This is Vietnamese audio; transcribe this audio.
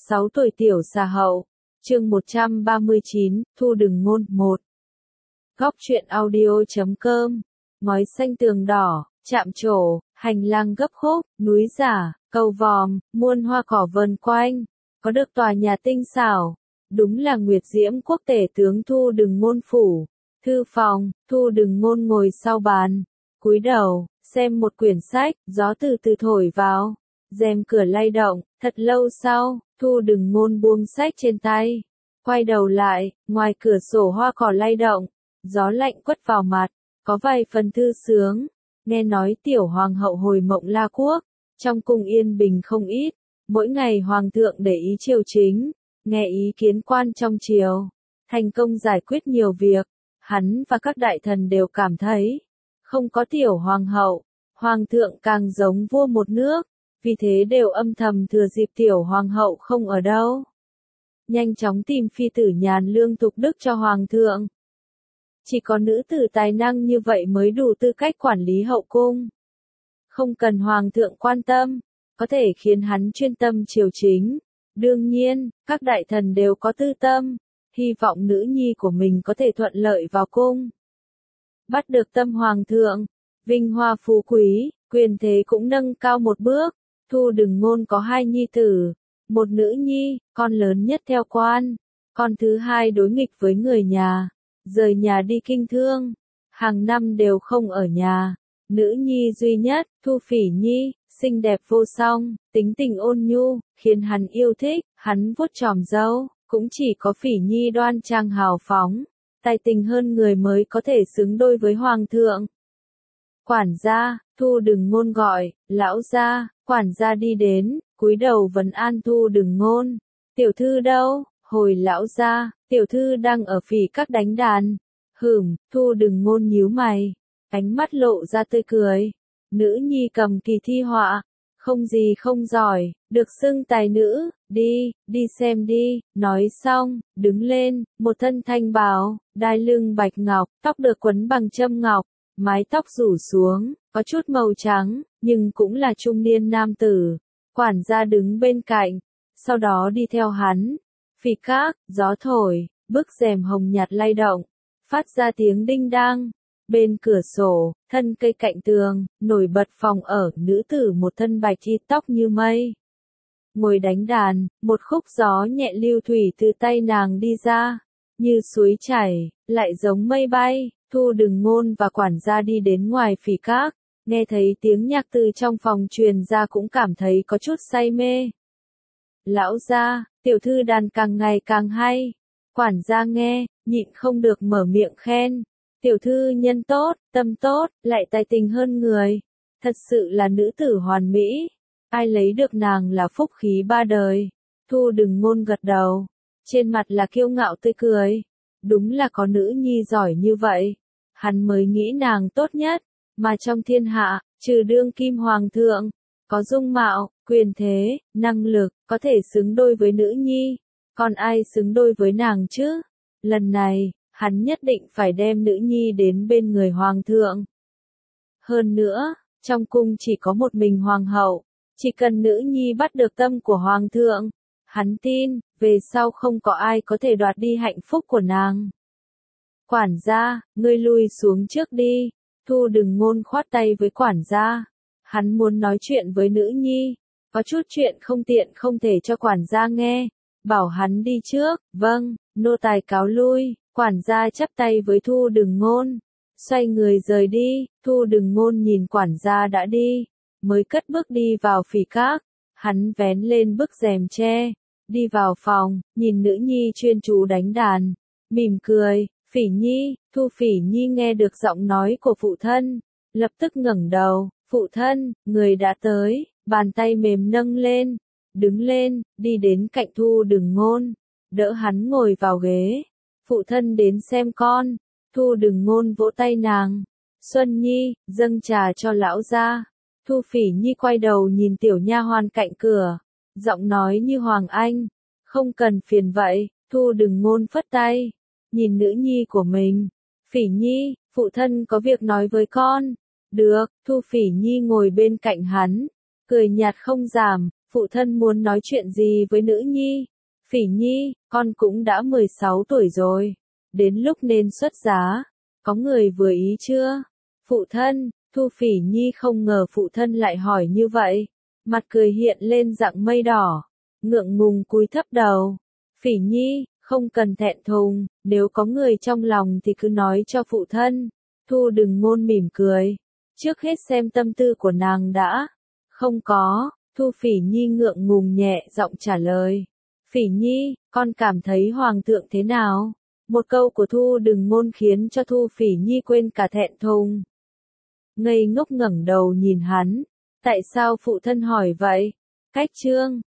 6 tuổi tiểu xà hậu. Chương 139, Thu Đừng Ngôn 1. Góc truyện audio.com. Ngói xanh tường đỏ, chạm trổ, hành lang gấp khúc, núi giả, cầu vòm, muôn hoa cỏ vờn quanh, có được tòa nhà tinh xảo. Đúng là Nguyệt Diễm Quốc tể tướng Thu Đừng Ngôn phủ. Thư phòng, Thu Đừng Ngôn ngồi sau bàn, cúi đầu, xem một quyển sách, gió từ từ thổi vào. Rèm cửa lay động, thật lâu sau, Thu Đừng Ngôn buông sách trên tay. Quay đầu lại, ngoài cửa sổ hoa cỏ lay động, gió lạnh quất vào mặt, có vài phần thư sướng. Nghe nói tiểu hoàng hậu hồi Mộng La Quốc, trong cung yên bình không ít, mỗi ngày hoàng thượng để ý triều chính, nghe ý kiến quan trong triều, thành công giải quyết nhiều việc. Hắn và các đại thần đều cảm thấy, không có tiểu hoàng hậu, hoàng thượng càng giống vua một nước, vì thế đều âm thầm thừa dịp tiểu hoàng hậu không ở đâu, nhanh chóng tìm phi tử nhàn lương tục đức cho hoàng thượng. Chỉ có nữ tử tài năng như vậy mới đủ tư cách quản lý hậu cung. Không cần hoàng thượng quan tâm, có thể khiến hắn chuyên tâm triều chính. Đương nhiên, các đại thần đều có tư tâm, hy vọng nữ nhi của mình có thể thuận lợi vào cung. Bắt được tâm hoàng thượng, vinh hoa phú quý, quyền thế cũng nâng cao một bước. Thu Đừng Ngôn có hai nhi tử, một nữ nhi, con lớn nhất theo quan, con thứ hai đối nghịch với người nhà, rời nhà đi kinh thương, hàng năm đều không ở nhà. Nữ nhi duy nhất, Thu Phỉ Nhi, xinh đẹp vô song, tính tình ôn nhu, khiến hắn yêu thích. Hắn vuốt chòm râu, cũng chỉ có Phỉ Nhi đoan trang hào phóng, tài tình hơn người mới có thể xứng đôi với hoàng thượng. Quản gia, Thu Đừng Ngôn gọi, lão gia. Quản gia đi đến, cúi đầu vấn an Thu Đừng Ngôn. Tiểu thư đâu? Hồi lão gia, tiểu thư đang ở Phỉ Các đánh đàn. Thu Đừng Ngôn nhíu mày, ánh mắt lộ ra tươi cười. Nữ nhi cầm kỳ thi họa, không gì không giỏi, được xưng tài nữ, đi xem đi. Nói xong, đứng lên, một thân thanh bào, đai lưng bạch ngọc, tóc được quấn bằng châm ngọc, mái tóc rủ xuống, có chút màu trắng, nhưng cũng là trung niên nam tử. Quản gia đứng bên cạnh, sau đó đi theo hắn. Phỉ Các, gió thổi, bức rèm hồng nhạt lay động, phát ra tiếng đinh đang. Bên cửa sổ, thân cây cạnh tường, nổi bật phòng ở, nữ tử một thân bạch y tóc như mây. Ngồi đánh đàn, một khúc gió nhẹ lưu thủy từ tay nàng đi ra, như suối chảy, lại giống mây bay. Thu Đừng Ngôn và quản gia đi đến ngoài Phỉ Các, nghe thấy tiếng nhạc từ trong phòng truyền ra cũng cảm thấy có chút say mê. Lão gia, tiểu thư đàn càng ngày càng hay. Quản gia nghe, nhịn không được mở miệng khen. Tiểu thư nhân tốt, tâm tốt, lại tài tình hơn người. Thật sự là nữ tử hoàn mỹ. Ai lấy được nàng là phúc khí ba đời. Thu Đừng Ngôn gật đầu, trên mặt là kiêu ngạo tươi cười. Đúng là có nữ nhi giỏi như vậy, hắn mới nghĩ nàng tốt nhất, mà trong thiên hạ, trừ đương kim hoàng thượng, có dung mạo, quyền thế, năng lực, có thể xứng đôi với nữ nhi, còn ai xứng đôi với nàng chứ? Lần này, hắn nhất định phải đem nữ nhi đến bên người hoàng thượng. Hơn nữa, trong cung chỉ có một mình hoàng hậu, chỉ cần nữ nhi bắt được tâm của hoàng thượng, hắn tin, về sau không có ai có thể đoạt đi hạnh phúc của nàng. Quản gia, ngươi lui xuống trước đi. Thu Đừng Ngôn khoát tay với quản gia. Hắn muốn nói chuyện với nữ nhi, có chút chuyện không tiện không thể cho quản gia nghe, bảo hắn đi trước. Vâng, nô tài cáo lui. Quản gia chắp tay với Thu Đừng Ngôn, xoay người rời đi. Thu Đừng Ngôn nhìn quản gia đã đi, mới cất bước đi vào Phỉ Các. Hắn vén lên bức rèm tre, đi vào phòng, nhìn nữ nhi chuyên chú đánh đàn, mỉm cười. Phỉ Nhi, Thu Phỉ Nhi nghe được giọng nói của phụ thân, lập tức ngẩng đầu. Phụ thân, người đã tới. Bàn tay mềm nâng lên, đứng lên, đi đến cạnh Thu Đừng Ngôn, đỡ hắn ngồi vào ghế. Phụ thân đến xem con. Thu Đừng Ngôn vỗ tay nàng. Xuân Nhi, dâng trà cho lão gia. Thu Phỉ Nhi quay đầu nhìn tiểu nha hoàn cạnh cửa, giọng nói như Hoàng Anh. Không cần phiền vậy. Thu Đừng Ngôn phất tay, nhìn nữ nhi của mình. Phỉ Nhi, phụ thân có việc nói với con. Được. Thu Phỉ Nhi ngồi bên cạnh hắn, cười nhạt không giảm. phụ thân muốn nói chuyện gì với nữ nhi? Phỉ Nhi, con cũng đã 16 tuổi rồi. Đến lúc nên xuất giá. Có người vừa ý chưa? Phụ thân, Thu Phỉ Nhi không ngờ phụ thân lại hỏi như vậy. Mặt cười hiện lên dạng mây đỏ. Ngượng ngùng cúi thấp đầu. Phỉ Nhi, không cần thẹn thùng, nếu có người trong lòng thì cứ nói cho phụ thân. Thu Đừng Ngôn mỉm cười. Trước hết xem tâm tư của nàng đã. Không có, Thu Phỉ Nhi ngượng ngùng nhẹ giọng trả lời. Phỉ Nhi, con cảm thấy hoàng thượng thế nào? Một câu của Thu Đừng Ngôn khiến cho Thu Phỉ Nhi quên cả thẹn thùng. Ngây ngốc ngẩng đầu nhìn hắn. Tại sao phụ thân hỏi vậy? Cách chương